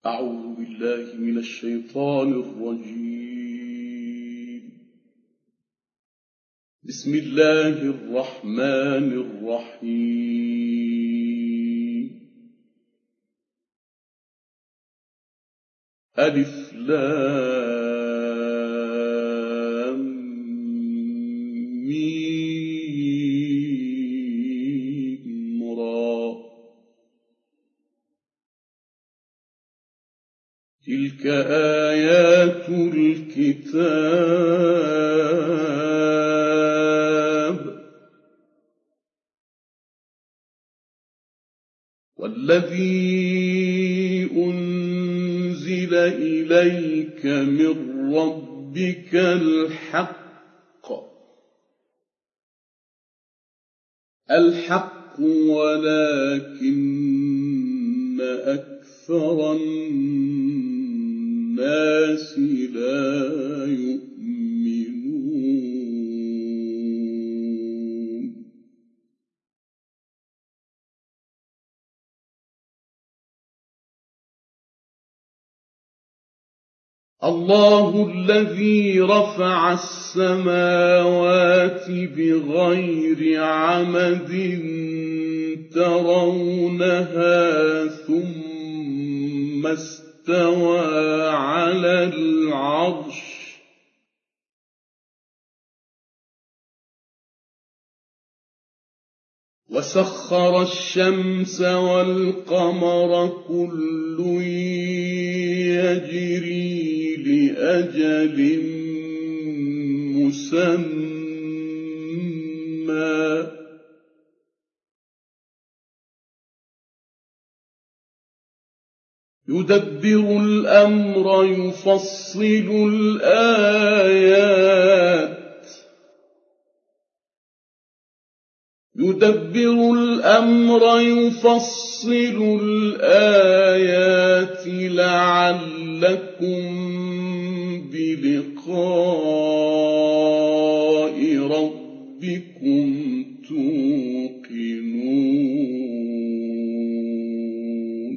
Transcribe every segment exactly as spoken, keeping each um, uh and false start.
أعوذ بالله من الشيطان الرجيم. بسم الله الرحمن الرحيم. ألف لام ميم را. تلك آيات الكتاب والذي أنزل إليك من ربك الحق الحق ولكن أكثر الناس لا يؤمنون. الله الذي رفع السماوات بغير عمد ترونها ثم استوى على العرش وسخر الشمس والقمر كل يجري لأجل مسمى يدبر الأمر يفصل الآيات يدبر الأمر يفصل الآيات لعلكم بلقاء ربكم توقنون.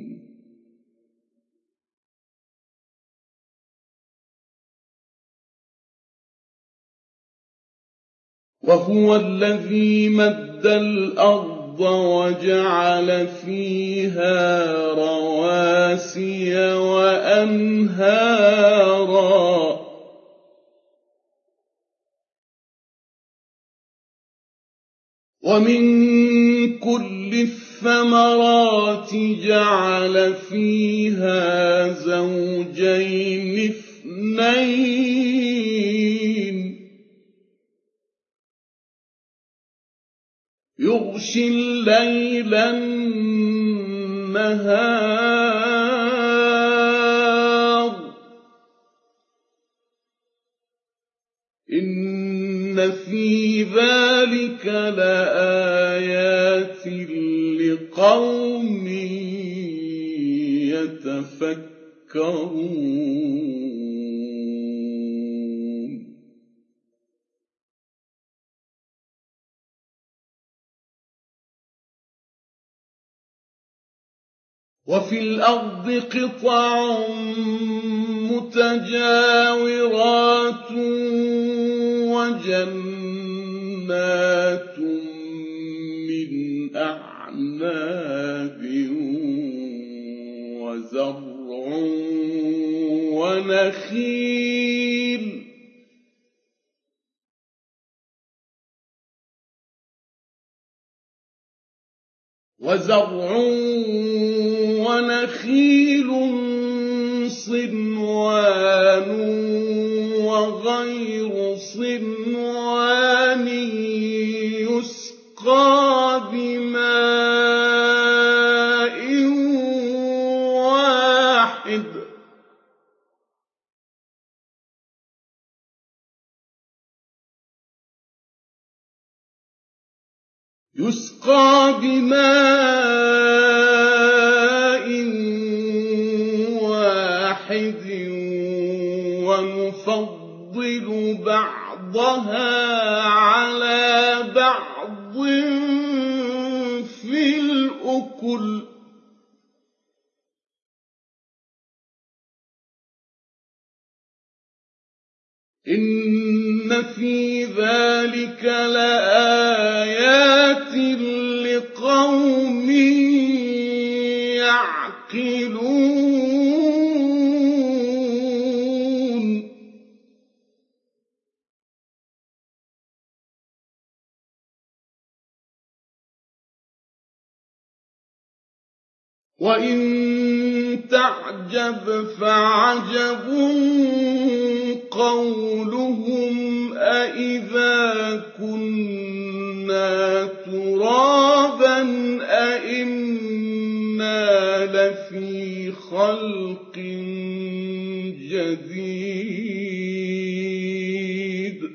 وهو الذي مد الأرض وجعل فيها رواسي وأنهارا ومن كل الثمرات جعل فيها زوجين اثنين يغشي الليل النهار إن في ذلك لآيات لقوم يتفكرون. وفي الأرض قطع متجاورات وجنات من أعناب وزرع ونخيل وزرع ونخيل صنوان وغير صنوان يسقى بماء واحد يسقى بماء واحد ونفضل بعضها على بعض في الأكل إِنَّ فِي ذَلِكَ لَآيَاتٍ لِقَوْمٍ يَعْقِلُونَ وَإِن تَعْجَبْ فَعَجَبٌ قَوْلُهُمْ أَإِذَا كُنَّا تُرَابًا أَإِنَّا لَفِي خَلْقٍ جَدِيدٍ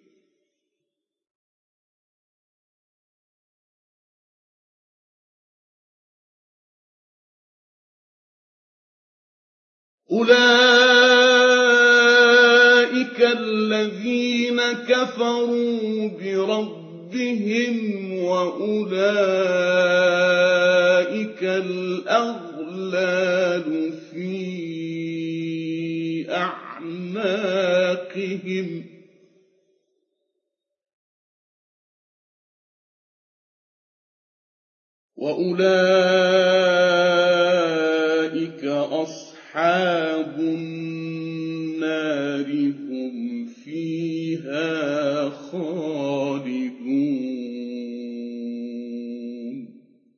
أُولَٰئِكَ الَّذِينَ كَفَرُوا بِرَبِّهِمْ وَأُولَٰئِكَ الْأَغْلَالُ فِي أَعْنَاقِهِمْ وَأُولَٰئِكَ أَصْحَابُ النَّارِ هُمْ فِيهَا خَالِدُونَ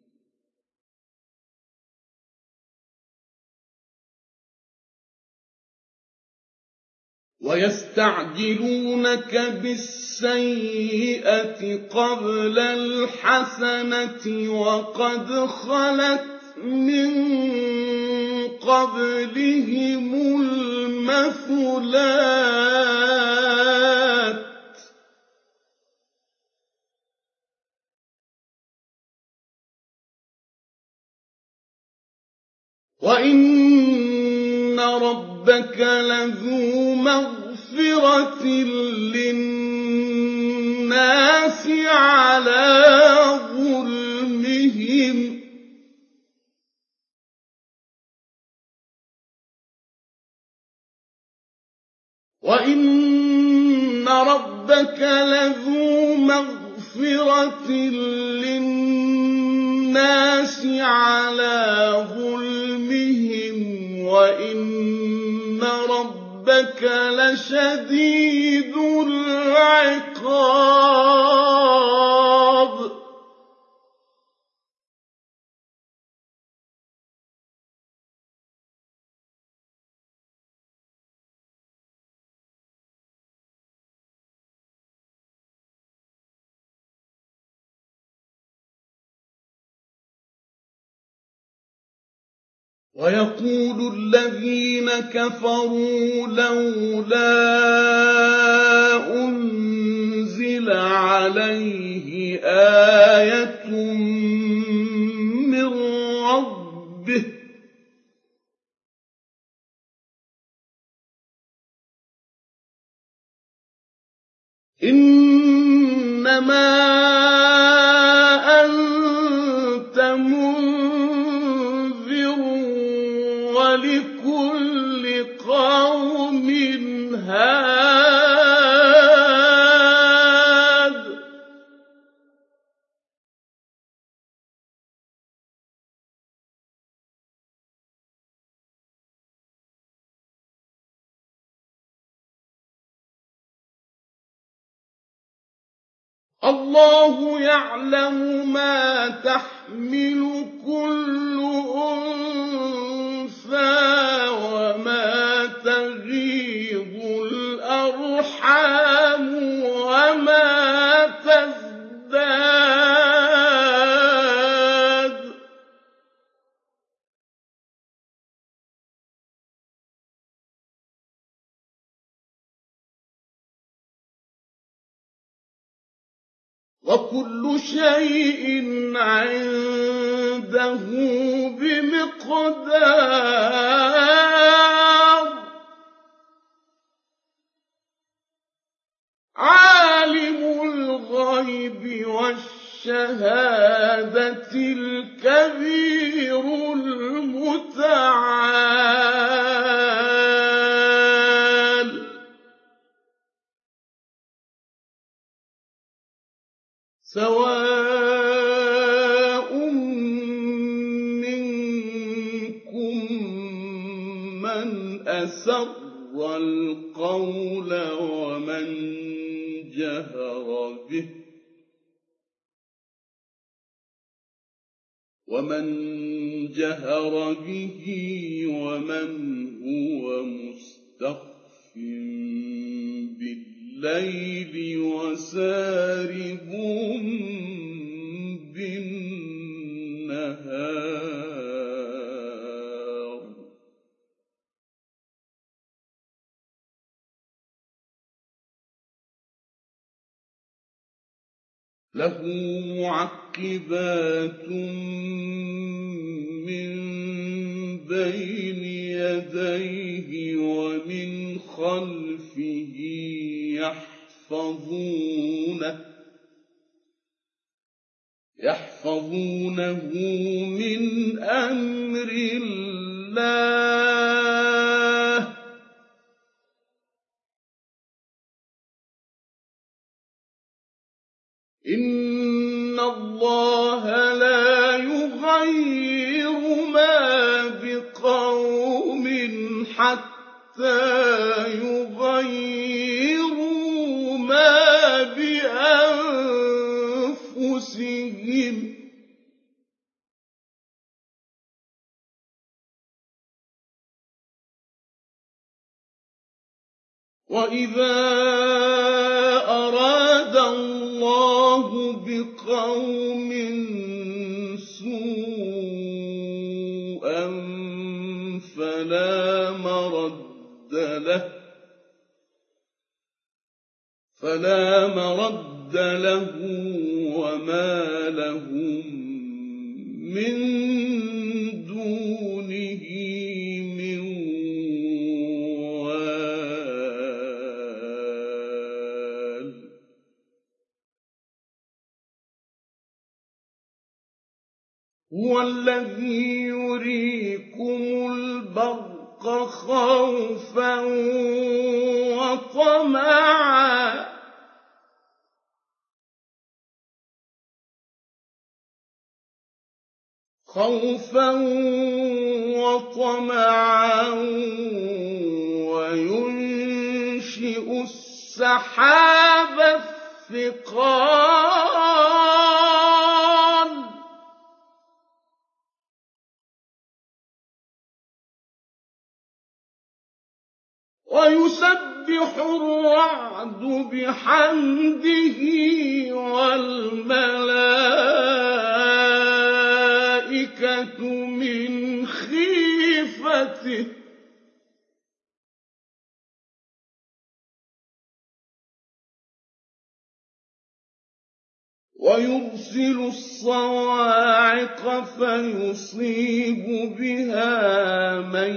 وَيَسْتَعْجِلُونَكَ بِالسَّيِّئَةِ قَبْلَ الْحَسَنَةِ وَقَدْ خَلَتْ مِن قَبْلِهِمُ الْمَثُلَاتُ ۗ وَإِنَّ رَبَّكَ لَذُو مَغْفِرَةٍ لِّلنَّاسِ عَلَىٰ ظُلْمِهِمْ ۖ وَإِنَّ رَبَّكَ لَذُو مَغْفِرَةٍ لِّلنَّاسِ عَلَىٰ ظُلْمِهِمْ وَإِنَّ رَبَّكَ لَشَدِيدُ الْعِقَابِ وَيَقُولُ الَّذِينَ كَفَرُوا لَوْلَا أُنزِلَ عَلَيْهِ آيَةٌ مِّن رَّبِّهِ ۗ إِنَّمَا أَنتَ مُنذِرٌ وَلِكُلِّ قَوْمٍ هَادٍ اللَّهُ يَعْلَمُ مَا تَحْمِلُ كُلُّ أُنثَىٰ وَمَا تَغِيضُ الْأَرْحَامُ وَمَا تَزْدَادُ وَكُلُّ شَيْءٍ عِندَهُ بِمِقْدَارٍ عَالِمُ الْغَيْبِ وَالشَّهَادَةِ الْكَبِيرُ الْمُتَعَالِ سواء منكم من أسر القول ومن جهر به ومن جهر به ومن هو مستخف بالليل وسارب بالنهار له معقبات من بين يديه ومن خلفه يحفظونه يحفظونه من أمر الله إن الله لا يغير ما بقوم حتى يغيروا ما بأنفسهم وإذا أراد الله بقوم سوءا فلا مرد له فلا مرد له وما لهم من دونه من وال هو الذي يريكم البرق خوفا وطمعا خوفا وطمعا وينشئ السحاب الثقال ويسبح الرعد بحمده والملائكة من خيفته ويرسل الصواعق فيصيب بها من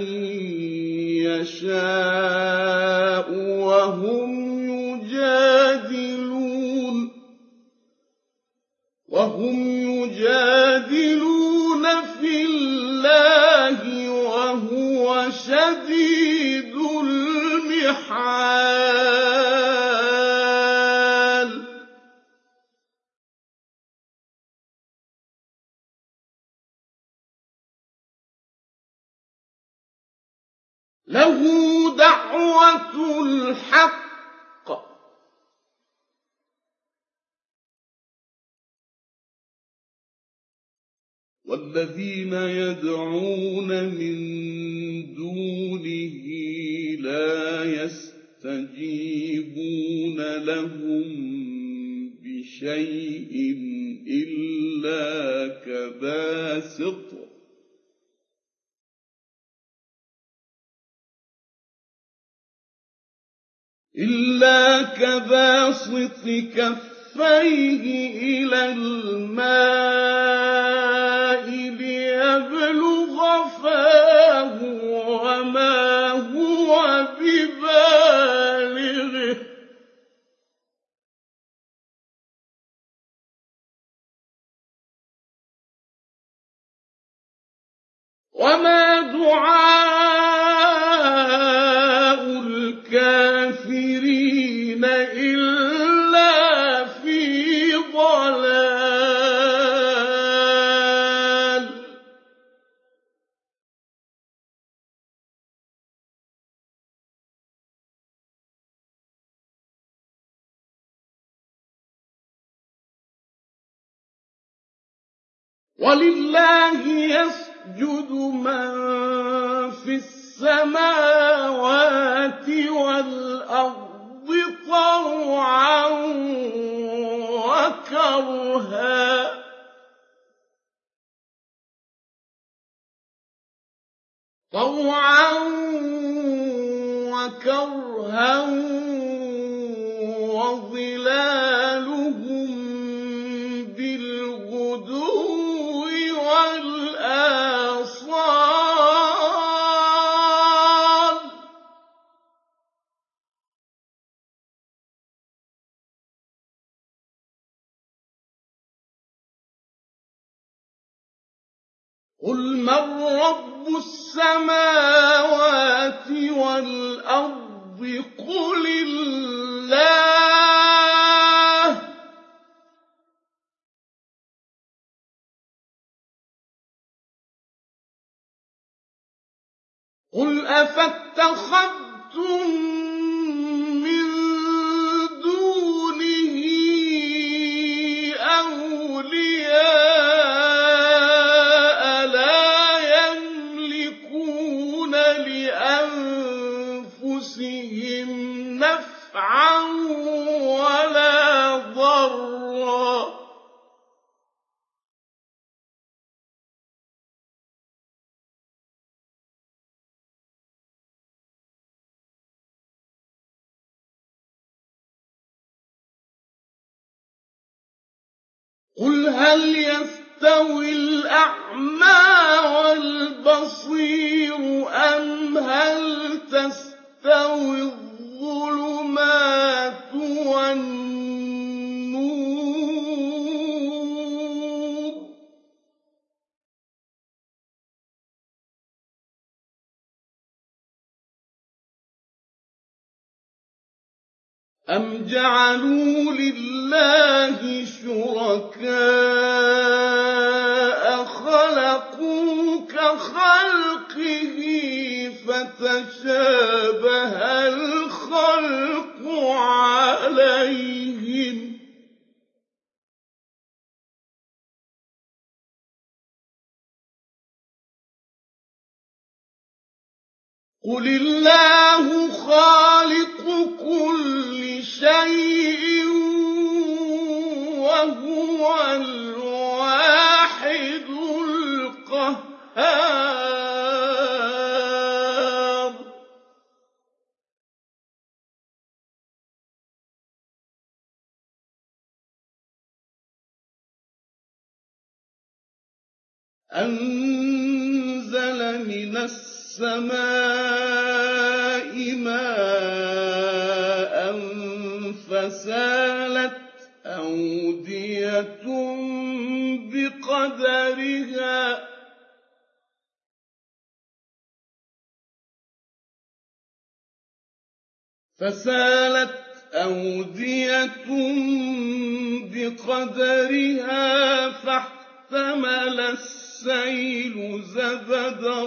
يشاء وهم يجادلون وهم يجادلون في الله وهو شديد المحال له دعوة الحق والذين يدعون من دونه لا يستجيبون لهم بشيء إلا كباسط إلا كباسط كفيه إلى الماء ليبلغ فاه وما هو ببالغه وما دعاء الكافرين إلا في ضلال وَلِلَّهِ يَسْجُدُ مَن فِي السَّمَاوَاتِ وَالْأَرْضِ طَوْعًا وَكَرْهًا طَوْعًا وَكَرْهًا وَظِلَالُهُم بِالْغُدُوِّ وَالْآصَالِ ۖ قُلْ مَن رَّبُّ السَّمَاوَاتِ وَالْأَرْضِ قُلِ اللَّهُ ۚ قُلْ أَفَاتَّخَذْتُم مِّن دُونِهِ أَوْلِيَاءَ لَا يَمْلِكُونَ لِأَنفُسِهِمْ نَفْعًا وَلَا ضَرًّا ۚ قُلْ هَلْ يَسْتَوِي الْأَعْمَىٰ وَالْبَصِيرُ أَمْ هَلْ تَسْتَوِي الظُّلُمَاتُ وَالنُّورُ ۗ أَمْ جَعَلُوا لِلَّهِ شُرَكَاءَ خَلَقُوا كَخَلْقِهِ فَتَشَابَهَ الْخَلْقُ عَلَيْهِمْ ۚ قُلِ اللَّهُ خَالِقُ كُلِّ شَيْءٍ وَهُوَ الْوَاحِدُ الْقَهَّارُ أَنزَلَ مِنَ السَّمَاءِ مَاءً فَسَالَتْ أَوْدِيَةٌ بِقَدَرِهَا فَسَالَتْ أَوْدِيَةٌ بِقَدَرِهَا فَاحْتَمَلَ السَّيْلُ زَبَدًا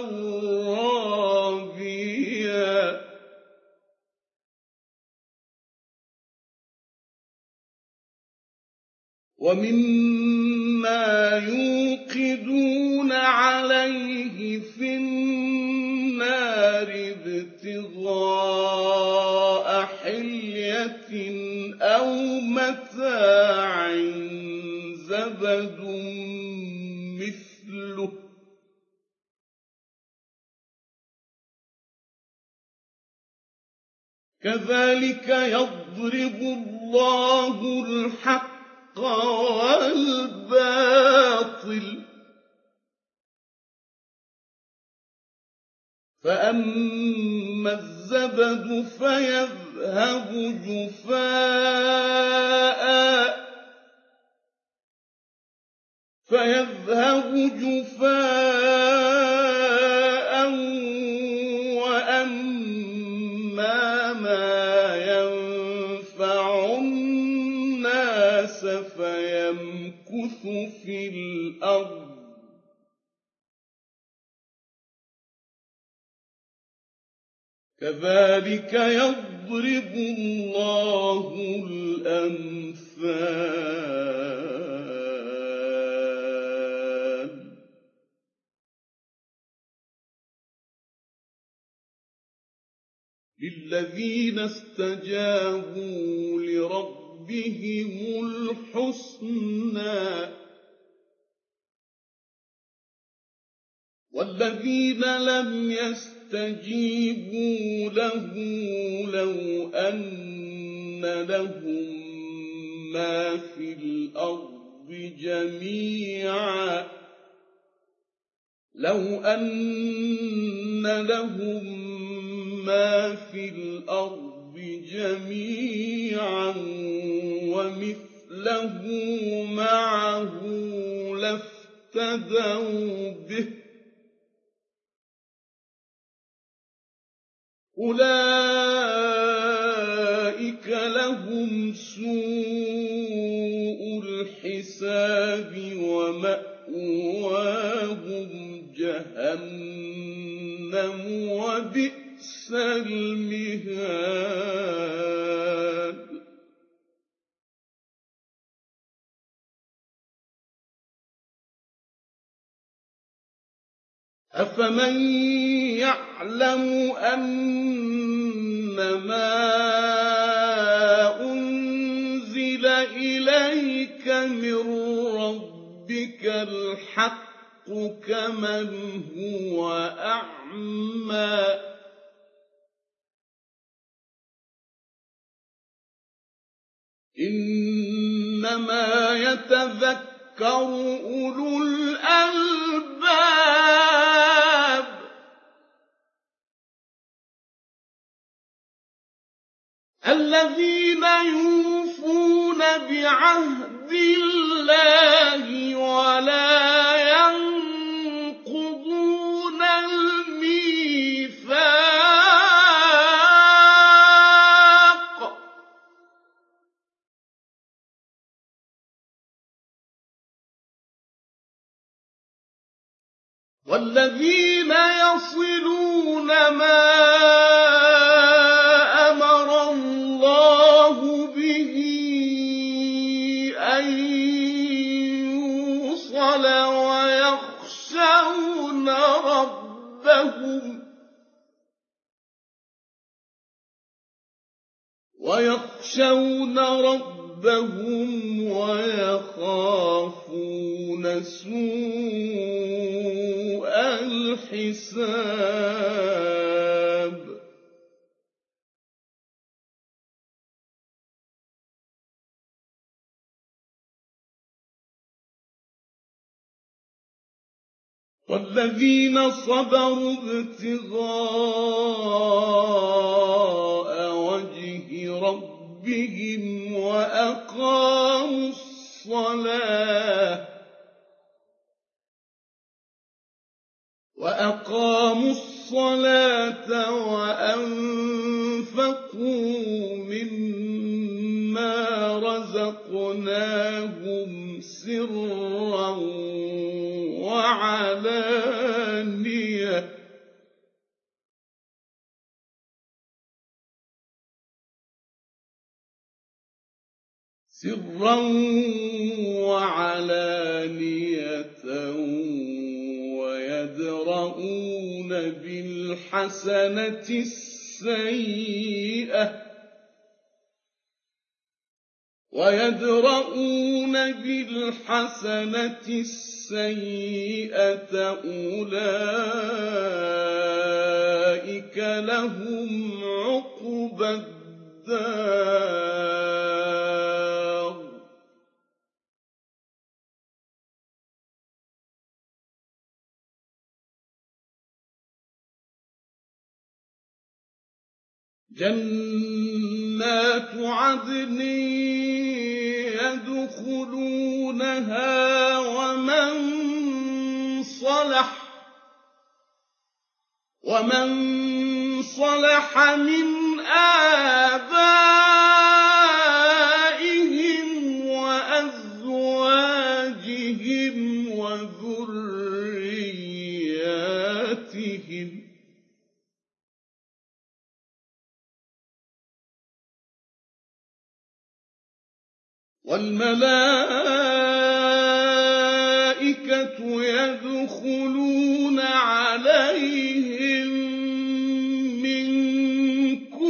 رَّابِيًا ۚ وَمِمَّا يُوقِدُونَ عَلَيْهِ فِي النَّارِ ابْتِغَاءَ حِلْيَةٍ أَوْ مَتَاعٍ زَبَدٌ مِّثْلُهُ ۚ كَذَٰلِكَ يَضْرِبُ اللَّهُ الْحَقَّ وَالْبَاطِلَ ۚ فَأَمَّا الزَّبَدُ فَيَذْهَبُ جُفَاءً فَيَذْهَبُ جُفَاءً وَأَمَّا مَا يَنفَعُ النَّاسَ فَيَمْكُثُ فِي الْأَرْضِ ۚ كَذَٰلِكَ يَضْرِبُ اللَّهُ الْأَمْثَالَ للذين استجابوا لربهم الحسنى والذين لم يستجيبوا له لو أن لهم ما في الأرض جميعا لو أن لهم ما في الأرض جميعا ومثله معه لافتدوا به أولئك لهم سوء الحساب ومأواهم جهنم وبئس المهاد أفمن يعلم أنما أنزل إليك من ربك الحق كمن هو أعمى إنما يتذكر أولو الألباب الذين يوفون بعهد الله ولا ينقضون الميثاق والذين يصلون ما أمر الله به أن يوصل ويخشون ربهم ويخشون ربهم ويخافون سوء الحساب والذين صبروا ابتغاء وجه ربهم وأقاموا الصلاة وأقاموا الصلاة وأنفقوا مما رزقناهم سرا وعلانية سرا وعلانية ويدرؤون بالحسنة السيئة ويدرؤون بالحسنة السيئة أولئك لهم عقبى الدار جنات عدن يدخلونها ومن صلح ومن صلح من آبائهم وأزواجهم وذرياتهم والملائكة يدخلون عليهم من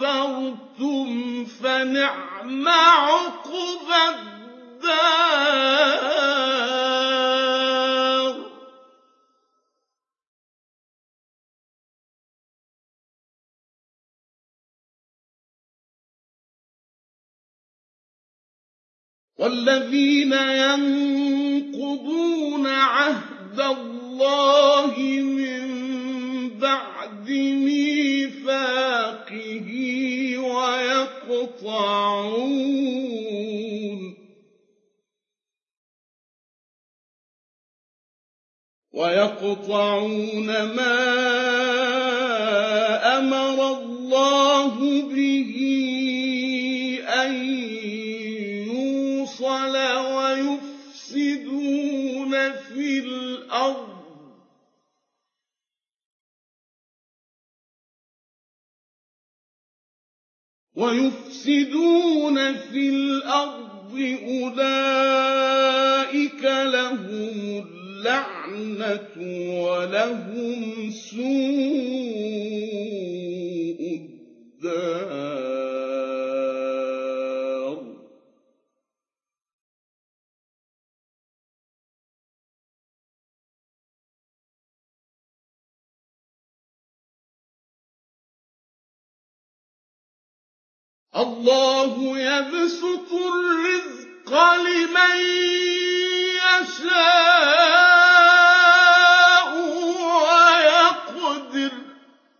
صَبَرْتُمْ فَنِعْمَ عُقْبَى الدَّارِ وَالَّذِينَ يَنقُضُونَ عَهْدَ اللَّهِ مِن بَعْدِ مِيثَاقِهِ وَيَقْطَعُونَ وَيَقْطَعُونَ مَا أَمَرَ اللَّهُ بِهِ أَن يُوصَلَ وَيُفْسِدُونَ فِي الْأَرْضِ وَيُفْسِدُونَ فِي الْأَرْضِ أُولَٰئِكَ لَهُمُ اللَّعْنَةُ وَلَهُمْ سُوءُ الدَّارِ اللَّهُ يَبْسُطُ الرِّزْقَ لِمَن يَشَاءُ وَيَقْدِرُ ۚ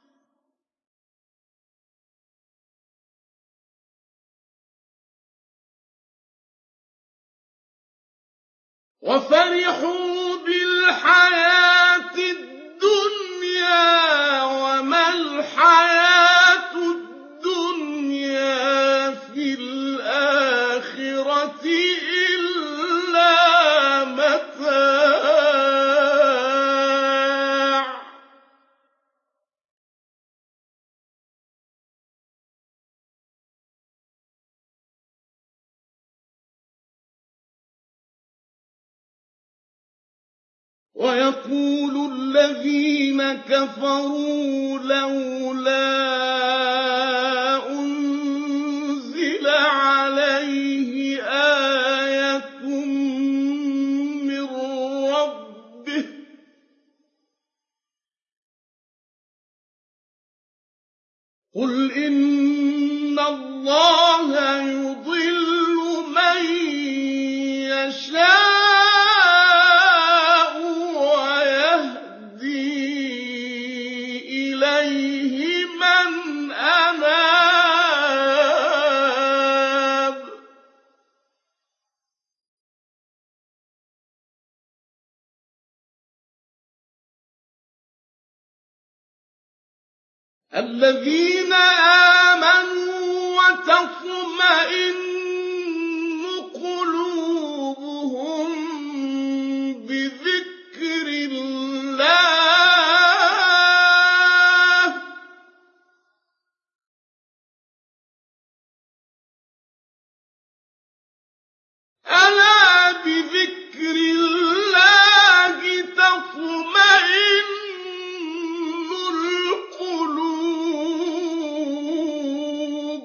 وَفَرِحُوا بِالْحَيَاةِ الدُّنْيَا وَمَا الْحَيَاةُ الدُّنْيَا فِي الْآخِرَةِ إِلَّا مَتَاعٌ وَيَقُولُ الَّذِينَ كَفَرُوا لَوْلَا أُنزِلَ عَلَيْهِ آيَةٌ مِّن رَّبِّهِ ۗ قُلْ إِنَّ اللَّهَ يُضِلُّ مَن يَشَاءُ إِلَيْهِ مَنْ أَنَابَ الَّذِينَ آمَنُوا وَتَطْمَئِنُّ قُلُوبُهُم بِذِكْرِ اللَّهِ ۗ أَلَا بِذِكْرِ اللَّهِ تَطْمَئِنُّ الْقُلُوبُ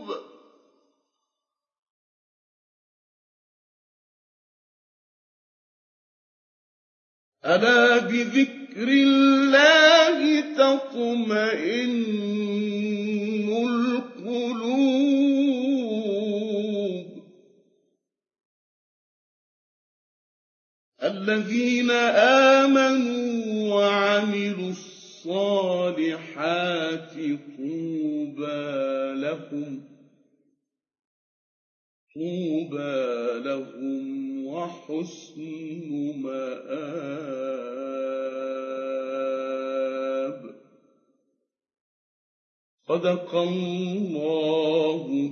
أَلَا بِذِكْرِ اللَّهِ تَطْمَئِنُّ الْقُلُوبُ الَّذِينَ آمَنُوا وَعَمِلُوا الصَّالِحَاتِ طُوبَىٰ لَهُمْ طُوبَىٰ لَهُمْ وَحُسْنُ مَآبٍ صدق الله